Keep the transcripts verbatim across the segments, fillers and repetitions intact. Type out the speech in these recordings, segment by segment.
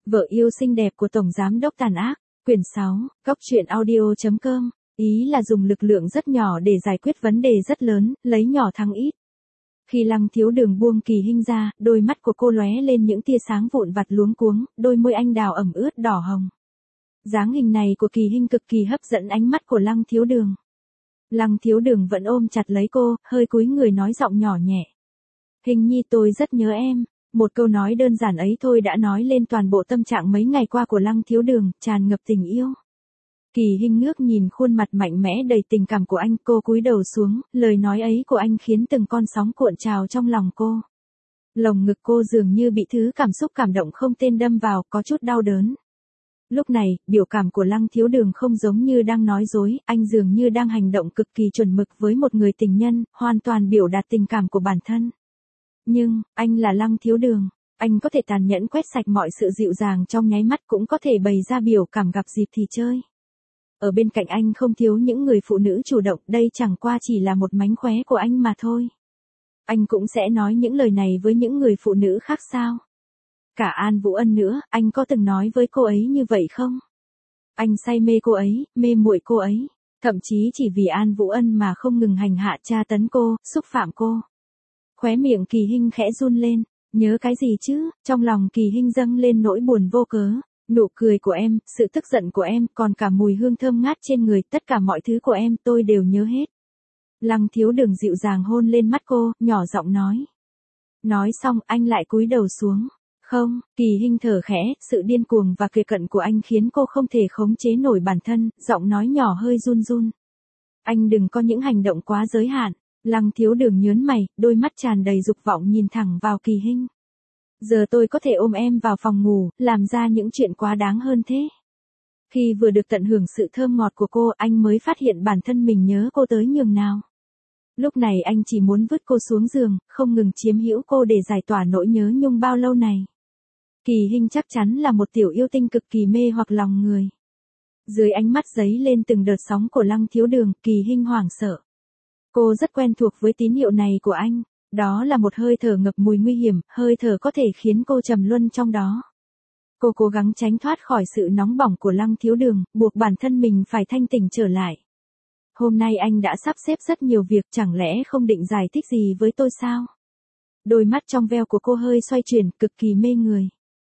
Vợ yêu xinh đẹp của Tổng Giám đốc tàn ác, quyển sáu, góc truyện audio.com, ý là dùng lực lượng rất nhỏ để giải quyết vấn đề rất lớn, lấy nhỏ thắng ít. Khi Lăng Thiếu Đường buông Kỳ Hinh ra, đôi mắt của cô lóe lên những tia sáng vụn vặt luống cuống, đôi môi anh đào ẩm ướt đỏ hồng. Dáng hình này của Kỳ Hinh cực kỳ hấp dẫn ánh mắt của Lăng Thiếu Đường. Lăng Thiếu Đường vẫn ôm chặt lấy cô, hơi cúi người nói giọng nhỏ nhẹ. Hình nhi, tôi rất nhớ em. Một câu nói đơn giản ấy thôi đã nói lên toàn bộ tâm trạng mấy ngày qua của Lăng Thiếu Đường, tràn ngập tình yêu. Kỳ Hinh ngước nhìn khuôn mặt mạnh mẽ đầy tình cảm của anh, cô cúi đầu xuống, lời nói ấy của anh khiến từng con sóng cuộn trào trong lòng cô. Lồng ngực cô dường như bị thứ cảm xúc cảm động không tên đâm vào, có chút đau đớn. Lúc này, biểu cảm của Lăng Thiếu Đường không giống như đang nói dối, anh dường như đang hành động cực kỳ chuẩn mực với một người tình nhân, hoàn toàn biểu đạt tình cảm của bản thân. Nhưng, anh là Lăng Thiếu Đường, anh có thể tàn nhẫn quét sạch mọi sự dịu dàng trong nháy mắt, cũng có thể bày ra biểu cảm gặp dịp thì chơi. Ở bên cạnh anh không thiếu những người phụ nữ chủ động, đây chẳng qua chỉ là một mánh khóe của anh mà thôi. Anh cũng sẽ nói những lời này với những người phụ nữ khác sao? Cả An Vũ Ân nữa, anh có từng nói với cô ấy như vậy không? Anh say mê cô ấy, mê muội cô ấy, thậm chí chỉ vì An Vũ Ân mà không ngừng hành hạ tra tấn cô, xúc phạm cô. Khóe miệng Kỳ Hinh khẽ run lên, nhớ cái gì chứ? Trong lòng Kỳ Hinh dâng lên nỗi buồn vô cớ. Nụ cười của em, sự tức giận của em, còn cả mùi hương thơm ngát trên người, tất cả mọi thứ của em tôi đều nhớ hết. Lăng Thiếu Đường dịu dàng hôn lên mắt cô, nhỏ giọng nói. Nói xong, anh lại cúi đầu xuống. Không, Kỳ Hinh thở khẽ, sự điên cuồng và kề cận của anh khiến cô không thể khống chế nổi bản thân, giọng nói nhỏ hơi run run. Anh đừng có những hành động quá giới hạn. Lăng Thiếu Đường nhớn mày, đôi mắt tràn đầy dục vọng nhìn thẳng vào Kỳ Hinh. Giờ tôi có thể ôm em vào phòng ngủ, làm ra những chuyện quá đáng hơn thế. Khi vừa được tận hưởng sự thơm ngọt của cô, anh mới phát hiện bản thân mình nhớ cô tới nhường nào. Lúc này anh chỉ muốn vứt cô xuống giường, không ngừng chiếm hữu cô để giải tỏa nỗi nhớ nhung bao lâu này. Kỳ Hinh chắc chắn là một tiểu yêu tinh cực kỳ mê hoặc lòng người. Dưới ánh mắt giấy lên từng đợt sóng của Lăng Thiếu Đường, Kỳ Hinh hoảng sợ. Cô rất quen thuộc với tín hiệu này của anh. Đó là một hơi thở ngập mùi nguy hiểm, hơi thở có thể khiến cô trầm luân trong đó. Cô cố gắng tránh thoát khỏi sự nóng bỏng của Lăng Thiếu Đường, buộc bản thân mình phải thanh tỉnh trở lại. Hôm nay anh đã sắp xếp rất nhiều việc, chẳng lẽ không định giải thích gì với tôi sao? Đôi mắt trong veo của cô hơi xoay chuyển, cực kỳ mê người.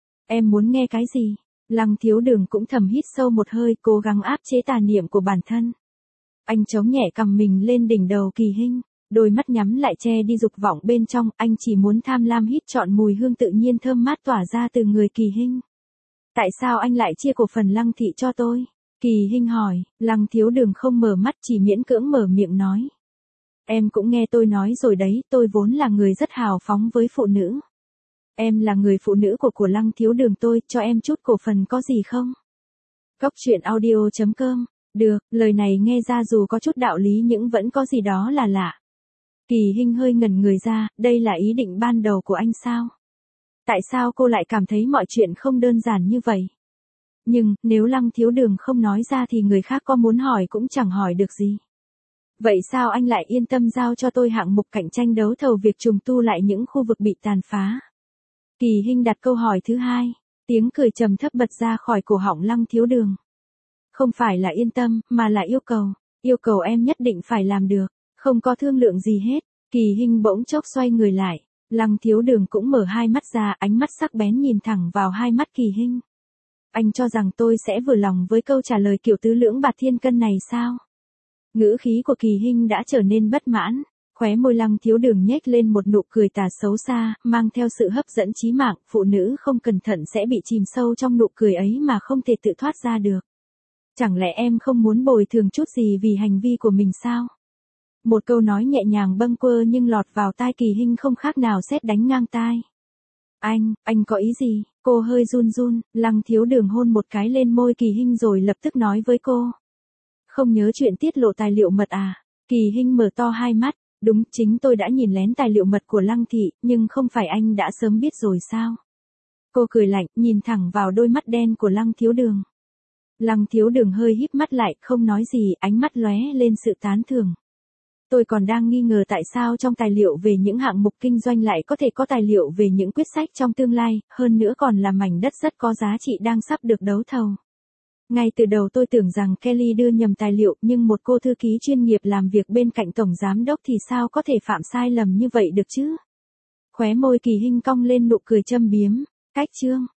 Em muốn nghe cái gì? Lăng Thiếu Đường cũng thầm hít sâu một hơi, cố gắng áp chế tà niệm của bản thân. Anh chống nhẹ cằm mình lên đỉnh đầu Kỳ Hinh. Đôi mắt nhắm lại che đi dục vọng bên trong, anh chỉ muốn tham lam hít trọn mùi hương tự nhiên thơm mát tỏa ra từ người Kỳ Hinh. Tại sao anh lại chia cổ phần Lăng thị cho tôi? Kỳ Hinh hỏi, Lăng Thiếu Đường không mở mắt, chỉ miễn cưỡng mở miệng nói. Em cũng nghe tôi nói rồi đấy, tôi vốn là người rất hào phóng với phụ nữ. Em là người phụ nữ của của Lăng Thiếu Đường tôi, cho em chút cổ phần có gì không? Góc truyện audio.com, được, lời này nghe ra dù có chút đạo lý nhưng vẫn có gì đó là lạ. Kỳ Hinh hơi ngẩn người ra, đây là ý định ban đầu của anh sao? Tại sao cô lại cảm thấy mọi chuyện không đơn giản như vậy? Nhưng, nếu Lăng Thiếu Đường không nói ra thì người khác có muốn hỏi cũng chẳng hỏi được gì. Vậy sao anh lại yên tâm giao cho tôi hạng mục cạnh tranh đấu thầu việc trùng tu lại những khu vực bị tàn phá? Kỳ Hinh đặt câu hỏi thứ hai, tiếng cười trầm thấp bật ra khỏi cổ họng Lăng Thiếu Đường. Không phải là yên tâm, mà là yêu cầu, yêu cầu em nhất định phải làm được. Không có thương lượng gì hết, Kỳ Hinh bỗng chốc xoay người lại, Lăng Thiếu Đường cũng mở hai mắt ra, ánh mắt sắc bén nhìn thẳng vào hai mắt Kỳ Hinh. Anh cho rằng tôi sẽ vừa lòng với câu trả lời kiểu tứ lưỡng bạt thiên cân này sao? Ngữ khí của Kỳ Hinh đã trở nên bất mãn, khóe môi Lăng Thiếu Đường nhếch lên một nụ cười tà xấu xa, mang theo sự hấp dẫn chí mạng, phụ nữ không cẩn thận sẽ bị chìm sâu trong nụ cười ấy mà không thể tự thoát ra được. Chẳng lẽ em không muốn bồi thường chút gì vì hành vi của mình sao? Một câu nói nhẹ nhàng bâng quơ nhưng lọt vào tai Kỳ Hinh không khác nào sét đánh ngang tai. Anh, anh có ý gì? Cô hơi run run, Lăng Thiếu Đường hôn một cái lên môi Kỳ Hinh rồi lập tức nói với cô. Không nhớ chuyện tiết lộ tài liệu mật à? Kỳ Hinh mở to hai mắt, đúng, chính tôi đã nhìn lén tài liệu mật của Lăng thị, nhưng không phải anh đã sớm biết rồi sao? Cô cười lạnh, nhìn thẳng vào đôi mắt đen của Lăng Thiếu Đường. Lăng Thiếu Đường hơi híp mắt lại, không nói gì, ánh mắt lóe lên sự tán thưởng. Tôi còn đang nghi ngờ tại sao trong tài liệu về những hạng mục kinh doanh lại có thể có tài liệu về những quyết sách trong tương lai, hơn nữa còn là mảnh đất rất có giá trị đang sắp được đấu thầu. Ngay từ đầu tôi tưởng rằng Kelly đưa nhầm tài liệu, nhưng một cô thư ký chuyên nghiệp làm việc bên cạnh tổng giám đốc thì sao có thể phạm sai lầm như vậy được chứ? Khóe môi Kỳ Hinh cong lên nụ cười châm biếm. Cách chương